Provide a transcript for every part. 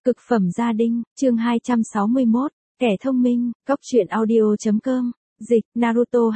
Cực phẩm gia đình, chương 261, kẻ thông minh, Cốc truyện audio.com, dịch, Naruto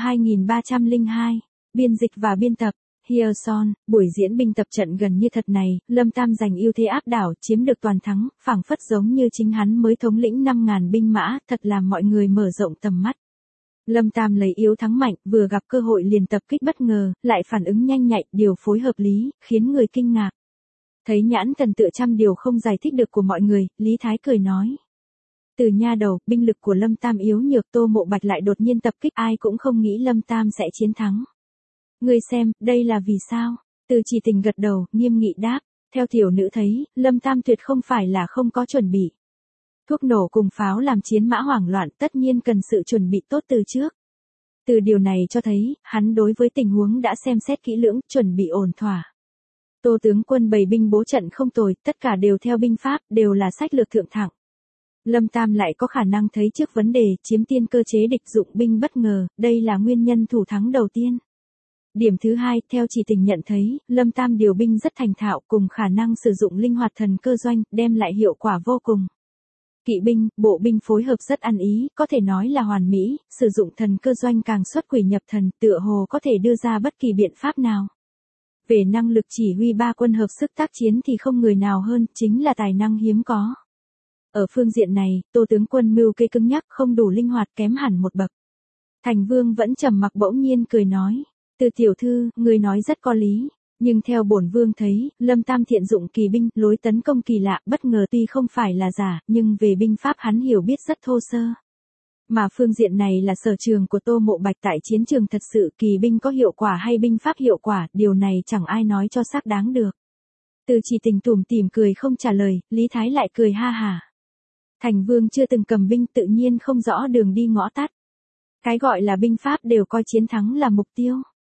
2302, biên dịch và biên tập, Hyeon, buổi diễn binh tập trận gần như thật này, Lâm Tam giành ưu thế áp đảo, chiếm được toàn thắng, phảng phất giống như chính hắn mới thống lĩnh 5.000 binh mã, thật làm mọi người mở rộng tầm mắt. Lâm Tam lấy yếu thắng mạnh, vừa gặp cơ hội liền tập kích bất ngờ, lại phản ứng nhanh nhạy, điều phối hợp lý, khiến người kinh ngạc. Thấy nhãn thần tựa trăm điều không giải thích được của mọi người, Lý Thái cười nói. Từ nha đầu, binh lực của Lâm Tam yếu nhược, Tô Mộ Bạch lại đột nhiên tập kích, ai cũng không nghĩ Lâm Tam sẽ chiến thắng. Ngươi xem, đây là vì sao? Từ Chỉ Tình gật đầu, nghiêm nghị đáp. Theo tiểu nữ thấy, Lâm Tam tuyệt không phải là không có chuẩn bị. Thuốc nổ cùng pháo làm chiến mã hoảng loạn, tất nhiên cần sự chuẩn bị tốt từ trước. Từ điều này cho thấy, hắn đối với tình huống đã xem xét kỹ lưỡng, chuẩn bị ổn thỏa. Tô tướng quân bày binh bố trận không tồi, tất cả đều theo binh pháp, đều là sách lược thượng thẳng. Lâm Tam lại có khả năng thấy trước vấn đề, chiếm tiên cơ chế địch dụng binh bất ngờ, đây là nguyên nhân thủ thắng đầu tiên. Điểm thứ hai, theo Chỉ Tình nhận thấy, Lâm Tam điều binh rất thành thạo, cùng khả năng sử dụng linh hoạt thần cơ doanh, đem lại hiệu quả vô cùng. Kỵ binh, bộ binh phối hợp rất ăn ý, có thể nói là hoàn mỹ, sử dụng thần cơ doanh càng xuất quỷ nhập thần, tựa hồ có thể đưa ra bất kỳ biện pháp nào. Về năng lực chỉ huy ba quân hợp sức tác chiến thì không người nào hơn, chính là tài năng hiếm có. Ở phương diện này, Tô tướng quân mưu kê cứng nhắc, không đủ linh hoạt, kém hẳn một bậc. Thành Vương vẫn trầm mặc, bỗng nhiên cười nói, Từ tiểu thư, người nói rất có lý, nhưng theo bổn vương thấy, Lâm Tam thiện dụng kỳ binh, lối tấn công kỳ lạ, bất ngờ tuy không phải là giả, nhưng về binh pháp hắn hiểu biết rất thô sơ. Mà phương diện này là sở trường của Tô Mộ Bạch, tại chiến trường thật sự kỳ binh có hiệu quả hay binh pháp hiệu quả, điều này chẳng ai nói cho xác đáng được. Từ Chỉ Tình tủm tỉm cười không trả lời, Lý Thái lại cười ha hả. Thành Vương chưa từng cầm binh, tự nhiên không rõ đường đi ngõ tắt. Cái gọi là binh pháp đều coi chiến thắng là mục tiêu.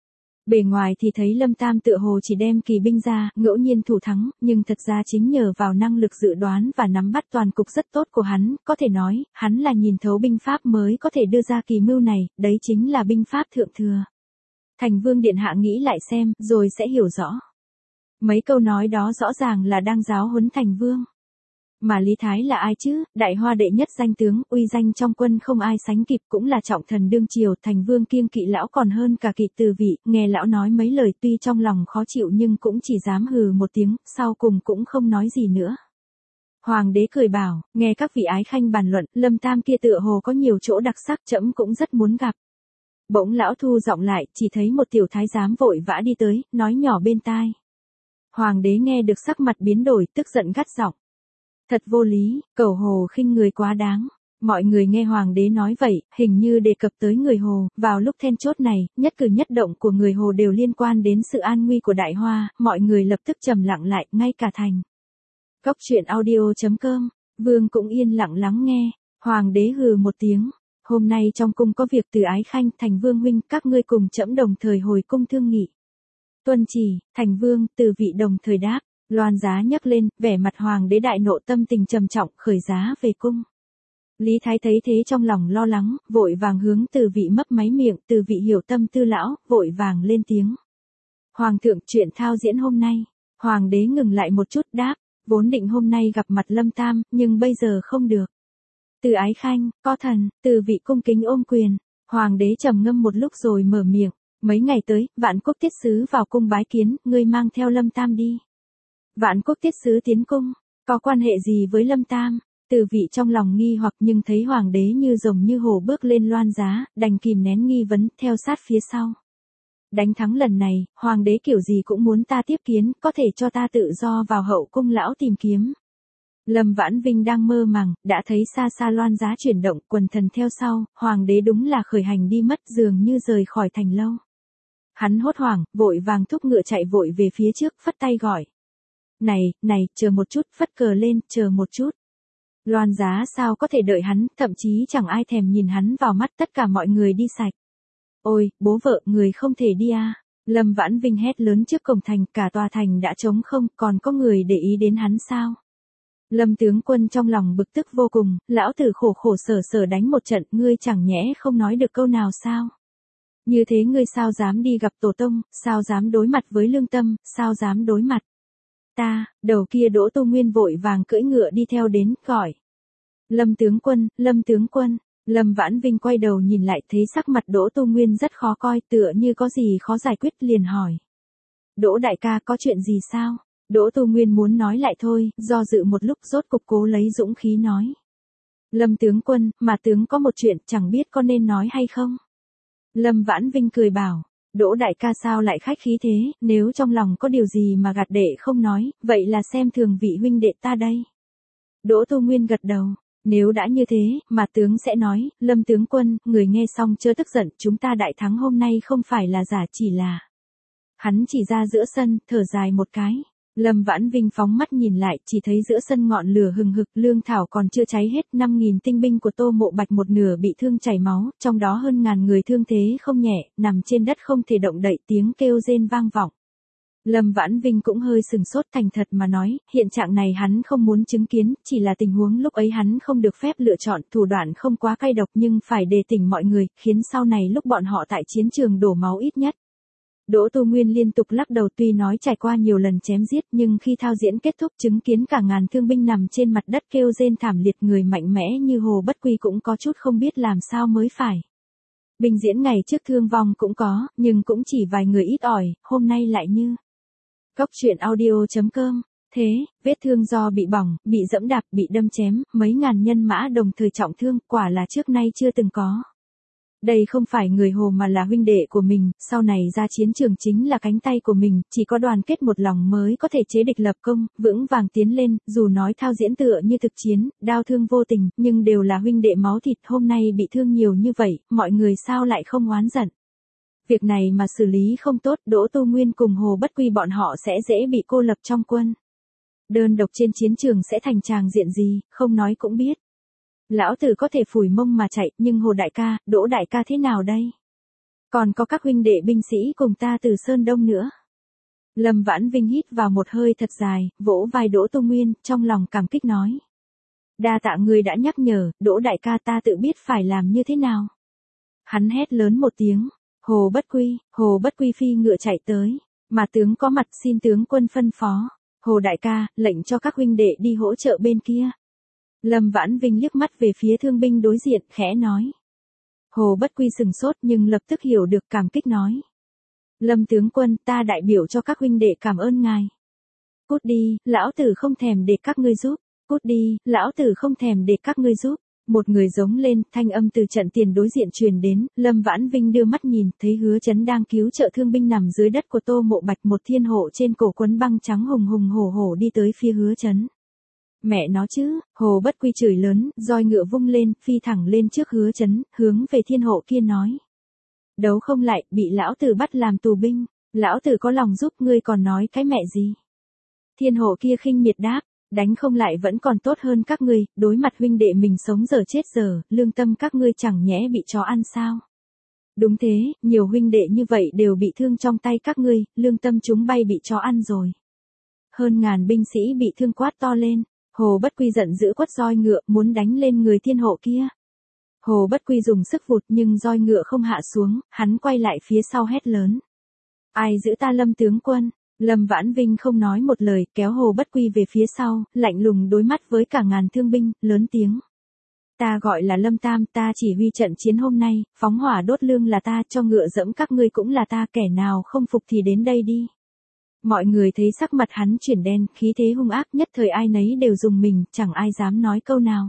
Bề ngoài thì thấy Lâm Tam tựa hồ chỉ đem kỳ binh ra, ngẫu nhiên thủ thắng, nhưng thật ra chính nhờ vào năng lực dự đoán và nắm bắt toàn cục rất tốt của hắn, có thể nói, hắn là nhìn thấu binh pháp mới có thể đưa ra kỳ mưu này, đấy chính là binh pháp thượng thừa. Thành Vương điện hạ nghĩ lại xem, rồi sẽ hiểu rõ. Mấy câu nói đó rõ ràng là đang giáo huấn Thành Vương. Mà Lý Thái là ai chứ, Đại Hoa đệ nhất danh tướng, uy danh trong quân không ai sánh kịp, cũng là trọng thần đương triều, Thành Vương kiêng kỵ lão còn hơn cả kỵ Từ Vị, nghe lão nói mấy lời tuy trong lòng khó chịu nhưng cũng chỉ dám hừ một tiếng, sau cùng cũng không nói gì nữa. Hoàng đế cười bảo, nghe các vị ái khanh bàn luận, Lâm Tam kia tựa hồ có nhiều chỗ đặc sắc, trẫm cũng rất muốn gặp. Bỗng lão thu giọng lại, chỉ thấy một tiểu thái giám vội vã đi tới, nói nhỏ bên tai. Hoàng đế nghe được sắc mặt biến đổi, tức giận gắt giọng. Thật vô lý, cẩu Hồ khinh người quá đáng. Mọi người nghe Hoàng đế nói vậy, hình như đề cập tới người Hồ, vào lúc then chốt này, nhất cử nhất động của người Hồ đều liên quan đến sự an nguy của Đại Hoa, mọi người lập tức trầm lặng lại, ngay cả thành. Cốc truyện audio.com, Vương cũng yên lặng lắng nghe, Hoàng đế hừ một tiếng. Hôm nay trong cung có việc, Từ ái khanh, Thành Vương huynh, các ngươi cùng trẫm đồng thời hồi cung thương nghị. Tuân chỉ, Thành Vương, Từ vị đồng thời đáp. Loan giá nhấc lên, vẻ mặt Hoàng đế đại nộ, tâm tình trầm trọng, khởi giá về cung. Lý Thái thấy thế trong lòng lo lắng, vội vàng hướng Từ vị mấp máy miệng, Từ vị hiểu tâm tư lão, vội vàng lên tiếng. Hoàng thượng, chuyện thao diễn hôm nay. Hoàng đế ngừng lại một chút đáp, vốn định hôm nay gặp mặt Lâm Tam, nhưng bây giờ không được. Từ ái khanh, có thần, Từ vị cung kính ôm quyền. Hoàng đế trầm ngâm một lúc rồi mở miệng, mấy ngày tới, Vạn Quốc tiết sứ vào cung bái kiến, ngươi mang theo Lâm Tam đi. Vạn Quốc tiết sứ tiến cung, có quan hệ gì với Lâm Tam? Từ vị trong lòng nghi hoặc, nhưng thấy Hoàng đế như rồng như hổ bước lên loan giá, đành kìm nén nghi vấn, theo sát phía sau. Đánh thắng lần này, Hoàng đế kiểu gì cũng muốn ta tiếp kiến, có thể cho ta tự do vào hậu cung lão tìm kiếm. Lâm Vãn Vinh đang mơ màng, đã thấy xa xa loan giá chuyển động, quần thần theo sau, Hoàng đế đúng là khởi hành đi mất, dường như rời khỏi thành lâu. Hắn hốt hoảng, vội vàng thúc ngựa chạy vội về phía trước, phất tay gọi. Này, chờ một chút, phất cờ lên, chờ một chút. Loan giá sao có thể đợi hắn, thậm chí chẳng ai thèm nhìn hắn vào mắt, tất cả mọi người đi sạch. Ôi, bố vợ, người không thể đi à. Lâm Vãn Vinh hét lớn trước cổng thành, cả tòa thành đã trống không, còn có người để ý đến hắn sao? Lâm tướng quân trong lòng bực tức vô cùng, lão tử khổ khổ sở sở đánh một trận, ngươi chẳng nhẽ không nói được câu nào sao? Như thế ngươi sao dám đi gặp tổ tông, sao dám đối mặt với lương tâm, sao dám đối mặt? đầu kia Đỗ Tu Nguyên vội vàng cưỡi ngựa đi theo đến, gọi. Lâm tướng quân, Lâm tướng quân. Lâm Vãn Vinh quay đầu nhìn lại thấy sắc mặt Đỗ Tu Nguyên rất khó coi, tựa như có gì khó giải quyết, liền hỏi. Đỗ đại ca, có chuyện gì sao? Đỗ Tu Nguyên muốn nói lại thôi, do dự một lúc rốt cục cố lấy dũng khí nói. Lâm tướng quân, mà tướng có một chuyện chẳng biết có nên nói hay không? Lâm Vãn Vinh cười bảo. Đỗ đại ca sao lại khách khí thế, nếu trong lòng có điều gì mà gạt đệ không nói, vậy là xem thường vị huynh đệ ta đây. Đỗ Tu Nguyên gật đầu. Nếu đã như thế, mà tướng sẽ nói, Lâm tướng quân, người nghe xong chớ tức giận, chúng ta đại thắng hôm nay không phải là giả, chỉ là. Hắn chỉ ra giữa sân, thở dài một cái. Lâm Vãn Vinh phóng mắt nhìn lại, chỉ thấy giữa sân ngọn lửa hừng hực, lương thảo còn chưa cháy hết, 5.000 tinh binh của Tô Mộ Bạch một nửa bị thương chảy máu, trong đó hơn ngàn người thương thế không nhẹ, nằm trên đất không thể động đậy, tiếng kêu rên vang vọng. Lâm Vãn Vinh cũng hơi sừng sốt, thành thật mà nói, hiện trạng này hắn không muốn chứng kiến, chỉ là tình huống lúc ấy hắn không được phép lựa chọn, thủ đoạn không quá cay độc nhưng phải đề tỉnh mọi người, khiến sau này lúc bọn họ tại chiến trường đổ máu ít nhất. Đỗ Tu Nguyên liên tục lắc đầu, tuy nói trải qua nhiều lần chém giết nhưng khi thao diễn kết thúc chứng kiến cả ngàn thương binh nằm trên mặt đất kêu rên thảm liệt, người mạnh mẽ như Hồ Bất Quy cũng có chút không biết làm sao mới phải. Binh diễn ngày trước thương vong cũng có, nhưng cũng chỉ vài người ít ỏi, hôm nay lại như. Cốc truyện audio.com. Thế, vết thương do bị bỏng, bị dẫm đạp, bị đâm chém, mấy ngàn nhân mã đồng thời trọng thương, quả là trước nay chưa từng có. Đây không phải người Hồ mà là huynh đệ của mình, sau này ra chiến trường chính là cánh tay của mình, chỉ có đoàn kết một lòng mới có thể chế địch lập công, vững vàng tiến lên, dù nói thao diễn tựa như thực chiến, đau thương vô tình, nhưng đều là huynh đệ máu thịt, hôm nay bị thương nhiều như vậy, mọi người sao lại không oán giận. Việc này mà xử lý không tốt, Đỗ Tu Nguyên cùng Hồ Bất Quy bọn họ sẽ dễ bị cô lập trong quân. Đơn độc trên chiến trường sẽ thành tràng diện gì, không nói cũng biết. Lão tử có thể phủi mông mà chạy, nhưng Hồ đại ca, Đỗ đại ca thế nào đây? Còn có các huynh đệ binh sĩ cùng ta từ Sơn Đông nữa. Lâm Vãn Vinh hít vào một hơi thật dài, vỗ vai Đỗ Tu Nguyên, trong lòng cảm kích nói. Đa tạ người đã nhắc nhở, Đỗ đại ca, ta tự biết phải làm như thế nào. Hắn hét lớn một tiếng. Hồ Bất Quy phi ngựa chạy tới, mà tướng có mặt, xin tướng quân phân phó. Hồ đại ca, lệnh cho các huynh đệ đi hỗ trợ bên kia. Lâm Vãn Vinh liếc mắt về phía thương binh đối diện, khẽ nói. Hồ Bất Quy sừng sốt nhưng lập tức hiểu được, cảm kích nói. Lâm tướng quân, ta đại biểu cho các huynh đệ cảm ơn ngài. Cút đi, lão tử không thèm để các ngươi giúp. Cút đi, lão tử không thèm để các ngươi giúp. Một người giống lên, thanh âm từ trận tiền đối diện truyền đến, Lâm Vãn Vinh đưa mắt nhìn, thấy Hứa Chấn đang cứu trợ thương binh nằm dưới đất của Tô Mộ Bạch, một thiên hộ trên cổ quấn băng trắng hùng hùng hổ hổ đi tới phía Hứa Chấn. Mẹ nó chứ, Hồ Bất Quy chửi lớn, roi ngựa vung lên, phi thẳng lên trước Hứa Chấn, hướng về thiên hộ kia nói. Đấu không lại, bị lão tử bắt làm tù binh, lão tử có lòng giúp ngươi còn nói cái mẹ gì. Thiên hộ kia khinh miệt đáp. Đánh không lại vẫn còn tốt hơn các ngươi, đối mặt huynh đệ mình sống giờ chết giờ, lương tâm các ngươi chẳng nhẽ bị chó ăn sao? Đúng thế, nhiều huynh đệ như vậy đều bị thương trong tay các ngươi, lương tâm chúng bay bị chó ăn rồi. Hơn ngàn binh sĩ bị thương quát to lên, Hồ Bất Quy giận dữ quất roi ngựa muốn đánh lên người thiên hộ kia. Hồ Bất Quy dùng sức vụt nhưng roi ngựa không hạ xuống, hắn quay lại phía sau hét lớn. Ai giữ ta Lâm tướng quân? Lâm Vãn Vinh không nói một lời, kéo Hồ Bất Quy về phía sau, lạnh lùng đối mắt với cả ngàn thương binh, lớn tiếng. Ta gọi là Lâm Tam, ta chỉ huy trận chiến hôm nay, phóng hỏa đốt lương là ta, cho ngựa dẫm các ngươi cũng là ta, kẻ nào không phục thì đến đây đi. Mọi người thấy sắc mặt hắn chuyển đen, khí thế hung ác, nhất thời ai nấy đều rùng mình, chẳng ai dám nói câu nào.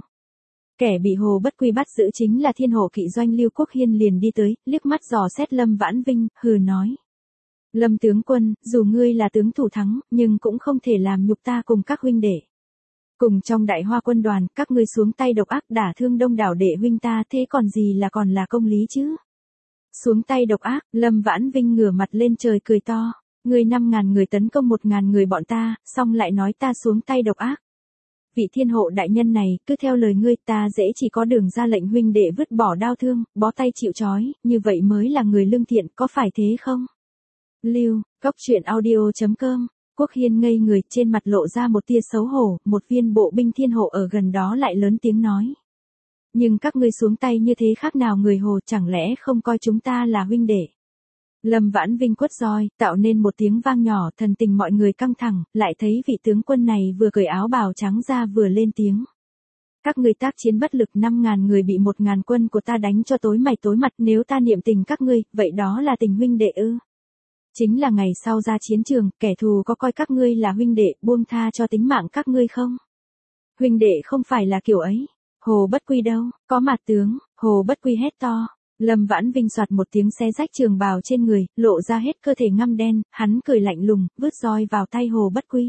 Kẻ bị Hồ Bất Quy bắt giữ chính là thiên hộ kỵ doanh Lưu Quốc Hiên, liền đi tới, liếc mắt dò xét Lâm Vãn Vinh, hừ nói. Lâm tướng quân, dù ngươi là tướng thủ thắng, nhưng cũng không thể làm nhục ta cùng các huynh đệ. Cùng trong Đại Hoa quân đoàn, các ngươi xuống tay độc ác đả thương đông đảo đệ huynh ta, thế còn gì là còn là công lý chứ? Xuống tay độc ác, Lâm Vãn Vinh ngửa mặt lên trời cười to. Ngươi 5.000 người tấn công 1.000 người bọn ta, xong lại nói ta xuống tay độc ác. Vị thiên hộ đại nhân này, cứ theo lời ngươi, ta dễ chỉ có đường ra lệnh huynh đệ vứt bỏ đao thương, bó tay chịu trói, như vậy mới là người lương thiện, có phải thế không? Lưu, Cốc truyện audio.com. Quốc Hiên ngây người, trên mặt lộ ra một tia xấu hổ, một viên bộ binh thiên hộ ở gần đó lại lớn tiếng nói. Nhưng các ngươi xuống tay như thế khác nào người Hồ, chẳng lẽ không coi chúng ta là huynh đệ? Lâm Vãn Vinh quất roi, tạo nên một tiếng vang nhỏ, thần tình mọi người căng thẳng, lại thấy vị tướng quân này vừa cởi áo bào trắng ra vừa lên tiếng. Các ngươi tác chiến bất lực 5.000 người bị 1.000 quân của ta đánh cho tối mày tối mặt, nếu ta niệm tình các ngươi, vậy đó là tình huynh đệ ư? Chính là ngày sau ra chiến trường, kẻ thù có coi các ngươi là huynh đệ, buông tha cho tính mạng các ngươi không? Huynh đệ không phải là kiểu ấy. Hồ Bất Quy đâu, có mặt tướng, Hồ Bất Quy hét to. Lâm Vãn Vinh soạt một tiếng xé rách trường bào trên người, lộ ra hết cơ thể ngăm đen, hắn cười lạnh lùng, vứt roi vào tay Hồ Bất Quy.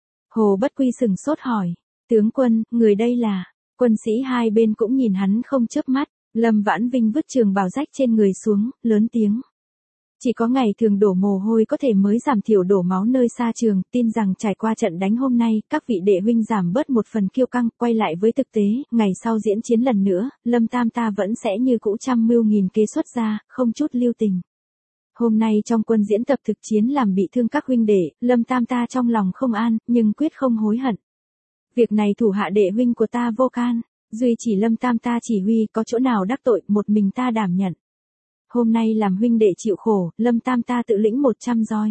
Hồ Bất Quy sừng sốt hỏi, tướng quân, người đây là, quân sĩ hai bên cũng nhìn hắn không chớp mắt, Lâm Vãn Vinh vứt trường bào rách trên người xuống, lớn tiếng. Chỉ có ngày thường đổ mồ hôi có thể mới giảm thiểu đổ máu nơi xa trường, tin rằng trải qua trận đánh hôm nay, các vị đệ huynh giảm bớt một phần kiêu căng, quay lại với thực tế, ngày sau diễn chiến lần nữa, Lâm Tam ta vẫn sẽ như cũ trăm mưu nghìn kế xuất ra, không chút lưu tình. Hôm nay trong quân diễn tập thực chiến làm bị thương các huynh đệ, Lâm Tam ta trong lòng không an, nhưng quyết không hối hận. Việc này thủ hạ đệ huynh của ta vô can, duy chỉ Lâm Tam ta chỉ huy, có chỗ nào đắc tội, một mình ta đảm nhận. Hôm nay làm huynh đệ chịu khổ, Lâm Tam ta tự lĩnh 100 roi.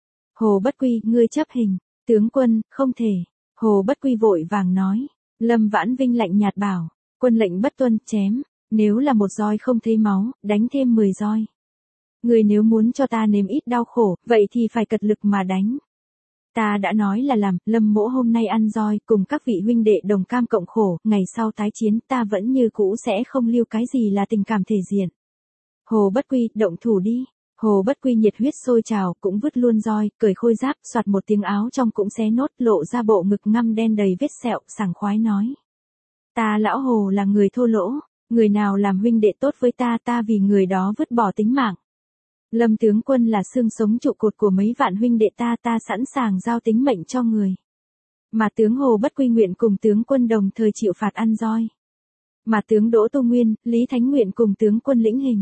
Hồ Bất Quy, ngươi chấp hình. Tướng quân, không thể. Hồ Bất Quy vội vàng nói. Lâm Vãn Vinh lạnh nhạt bảo. Quân lệnh bất tuân, chém. Nếu là một roi không thấy máu, đánh thêm 10 roi. Ngươi nếu muốn cho ta nếm ít đau khổ, vậy thì phải cật lực mà đánh. Ta đã nói là làm, Lâm mỗ hôm nay ăn roi, cùng các vị huynh đệ đồng cam cộng khổ, ngày sau tái chiến ta vẫn như cũ sẽ không lưu cái gì là tình cảm thể diện. Hồ Bất Quy, động thủ đi. Hồ Bất Quy nhiệt huyết sôi trào, cũng vứt luôn roi, cởi khôi giáp, soạt một tiếng áo trong cũng xé nốt, lộ ra bộ ngực ngăm đen đầy vết sẹo, sảng khoái nói. Ta lão Hồ là người thô lỗ, người nào làm huynh đệ tốt với ta, ta vì người đó vứt bỏ tính mạng. Lâm tướng quân là xương sống trụ cột của mấy vạn huynh đệ ta, ta sẵn sàng giao tính mệnh cho người. Mà tướng Hồ Bất Quy nguyện cùng tướng quân đồng thời chịu phạt ăn roi. Mà tướng Đỗ Tu Nguyên, Lý Thánh nguyện cùng tướng quân lĩnh hình.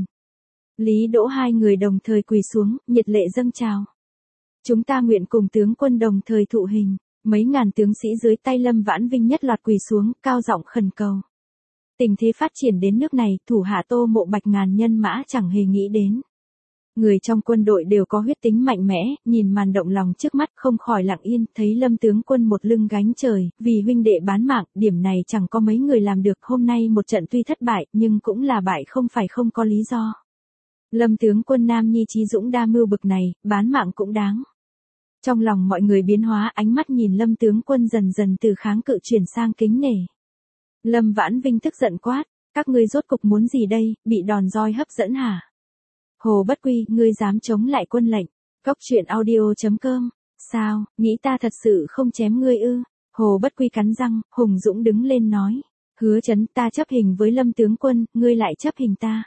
Lý Đỗ hai người đồng thời quỳ xuống, nhiệt lệ dâng trào. Chúng ta nguyện cùng tướng quân đồng thời thụ hình. Mấy ngàn tướng sĩ dưới tay Lâm Vãn Vinh nhất loạt quỳ xuống, cao giọng khẩn cầu. Tình thế phát triển đến nước này, thủ hạ Tô Mộ Bạch ngàn nhân mã chẳng hề nghĩ đến. Người trong quân đội đều có huyết tính mạnh mẽ, nhìn màn động lòng trước mắt không khỏi lặng yên, thấy Lâm tướng quân một lưng gánh trời, vì huynh đệ bán mạng, điểm này chẳng có mấy người làm được. Hôm nay một trận tuy thất bại, nhưng cũng là bại không phải không có lý do. Lâm tướng quân nam nhi trí dũng đa mưu bực này, bán mạng cũng đáng. Trong lòng mọi người biến hóa, ánh mắt nhìn Lâm tướng quân dần dần từ kháng cự chuyển sang kính nể. Lâm Vãn Vinh tức giận quát, các ngươi rốt cục muốn gì đây, bị đòn roi hấp dẫn hả? Hồ Bất Quy, ngươi dám chống lại quân lệnh. Cốc truyện audio.com. Sao, nghĩ ta thật sự không chém ngươi ư? Hồ Bất Quy cắn răng, hùng dũng đứng lên nói. Hứa Chấn, ta chấp hình với Lâm tướng quân, ngươi lại chấp hình ta.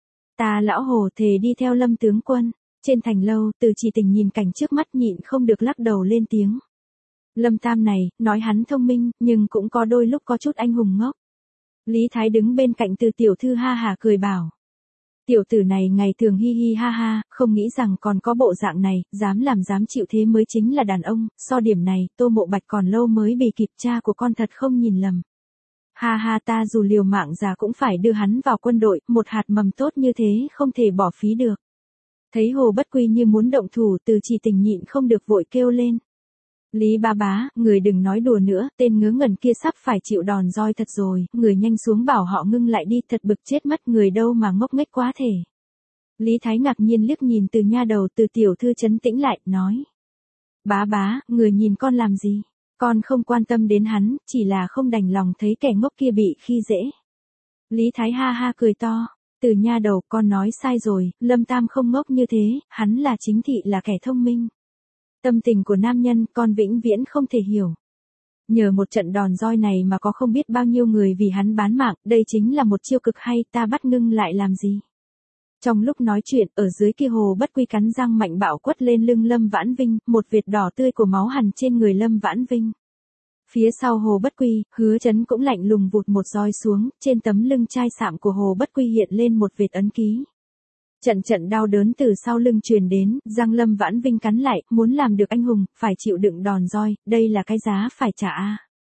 Ta lão Hồ thề đi theo Lâm tướng quân. Trên thành lâu, Từ Chỉ Tình nhìn cảnh trước mắt nhịn không được lắc đầu lên tiếng. Lâm Tam này, nói hắn thông minh, nhưng cũng có đôi lúc có chút anh hùng ngốc. Lý Thái đứng bên cạnh Từ tiểu thư ha hả cười bảo. Tiểu tử này ngày thường hi hi ha ha, không nghĩ rằng còn có bộ dạng này, dám làm dám chịu thế mới chính là đàn ông, so điểm này, Tô Mộ Bạch còn lâu mới bị kịp, cha của con thật không nhìn lầm. Ha ha, ta dù liều mạng già cũng phải đưa hắn vào quân đội, một hạt mầm tốt như thế không thể bỏ phí được. Thấy Hồ Bất Quy như muốn động thủ, Từ Chỉ Tình nhịn không được vội kêu lên. Lý ba bá, người đừng nói đùa nữa, tên ngớ ngẩn kia sắp phải chịu đòn roi thật rồi, người nhanh xuống bảo họ ngưng lại đi, thật bực chết mất người đâu mà ngốc nghếch quá thể. Lý Thái ngạc nhiên liếc nhìn Từ nha đầu, Từ tiểu thư trấn tĩnh lại, nói. Bá bá, người nhìn con làm gì? Con không quan tâm đến hắn, chỉ là không đành lòng thấy kẻ ngốc kia bị khi dễ. Lý Thái ha ha cười to. Từ nha đầu, con nói sai rồi, Lâm Tam không ngốc như thế, hắn là chính thị là kẻ thông minh. Tâm tình của nam nhân, con vĩnh viễn không thể hiểu. Nhờ một trận đòn roi này mà có không biết bao nhiêu người vì hắn bán mạng, đây chính là một chiêu cực hay, ta bắt ngưng lại làm gì? Trong lúc nói chuyện, ở dưới kia Hồ Bất Quy cắn răng mạnh bạo quất lên lưng Lâm Vãn Vinh, một vệt đỏ tươi của máu hằn trên người Lâm Vãn Vinh. Phía sau Hồ Bất Quy, Hứa Chấn cũng lạnh lùng vụt một roi xuống, trên tấm lưng chai sạm của Hồ Bất Quy hiện lên một vệt ấn ký. Trận trận đau đớn từ sau lưng truyền đến, răng Lâm Vãn Vinh cắn lại, muốn làm được anh hùng, phải chịu đựng đòn roi, đây là cái giá phải trả a.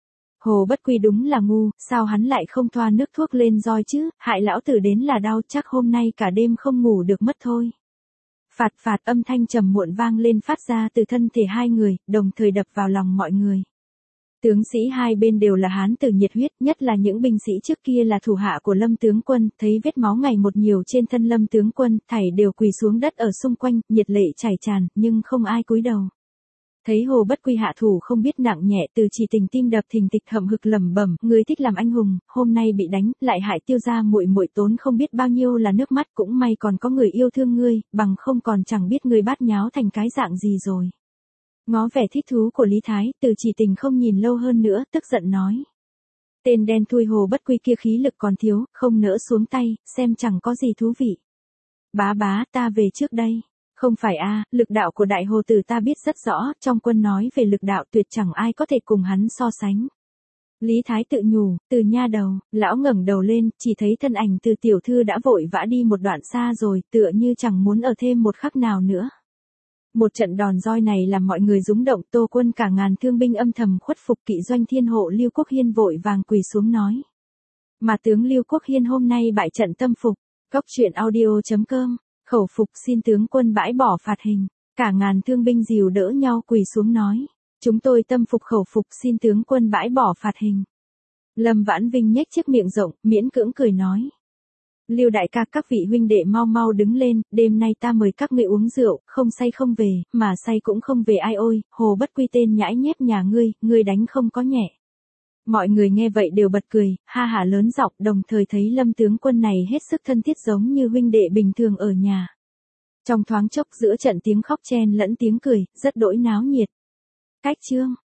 Hồ Bất Quy đúng là ngu, sao hắn lại không thoa nước thuốc lên roi chứ, hại lão tử đến là đau, chắc hôm nay cả đêm không ngủ được mất thôi. Phạt phạt âm thanh trầm muộn vang lên phát ra từ thân thể hai người, đồng thời đập vào lòng mọi người. Tướng sĩ hai bên đều là hán tử nhiệt huyết, nhất là những binh sĩ trước kia là thủ hạ của Lâm tướng quân, thấy vết máu ngày một nhiều trên thân Lâm tướng quân, thảy đều quỳ xuống đất ở xung quanh, nhiệt lệ chảy tràn, nhưng không ai cúi đầu. Thấy Hồ Bất Quy hạ thủ không biết nặng nhẹ, Từ Chỉ Tình tim đập thình thịch hậm hực lẩm bẩm, người thích làm anh hùng, hôm nay bị đánh, lại hại Tiêu gia muội muội tốn không biết bao nhiêu là nước mắt, cũng may còn có người yêu thương ngươi, bằng không còn chẳng biết ngươi bát nháo thành cái dạng gì rồi. Ngó vẻ thích thú của Lý Thái, Từ Chỉ Tình không nhìn lâu hơn nữa, tức giận nói. Tên đen thui Hồ Bất Quy kia khí lực còn thiếu, không nỡ xuống tay, xem chẳng có gì thú vị. Bá bá, ta về trước đây. Không phải a, lực đạo của đại hồ tử ta biết rất rõ, trong quân nói về lực đạo tuyệt chẳng ai có thể cùng hắn so sánh. Lý Thái tự nhủ, Từ nha đầu, lão ngẩng đầu lên, chỉ thấy thân ảnh Từ tiểu thư đã vội vã đi một đoạn xa rồi, tựa như chẳng muốn ở thêm một khắc nào nữa. Một trận đòn roi này làm mọi người rúng động, Tô Quân cả ngàn thương binh âm thầm khuất phục, kỵ doanh thiên hộ Lưu Quốc Hiên vội vàng quỳ xuống nói. Mà tướng Lưu Quốc Hiên hôm nay bại trận tâm phục, Góc truyện audio.com, khẩu phục xin tướng quân bãi bỏ phạt hình, cả ngàn thương binh dìu đỡ nhau quỳ xuống nói. Chúng tôi tâm phục khẩu phục xin tướng quân bãi bỏ phạt hình. Lâm Vãn Vinh nhếch chiếc miệng rộng, miễn cưỡng cười nói. Lưu đại ca các vị huynh đệ mau mau đứng lên, đêm nay ta mời các ngươi uống rượu, không say không về, mà say cũng không về ai ôi, Hồ Bất Quy tên nhãi nhép nhà ngươi đánh không có nhẹ. Mọi người nghe vậy đều bật cười, ha hả lớn giọng, đồng thời thấy Lâm tướng quân này hết sức thân thiết giống như huynh đệ bình thường ở nhà. Trong thoáng chốc giữa trận tiếng khóc chen lẫn tiếng cười, rất đỗi náo nhiệt. Cách chương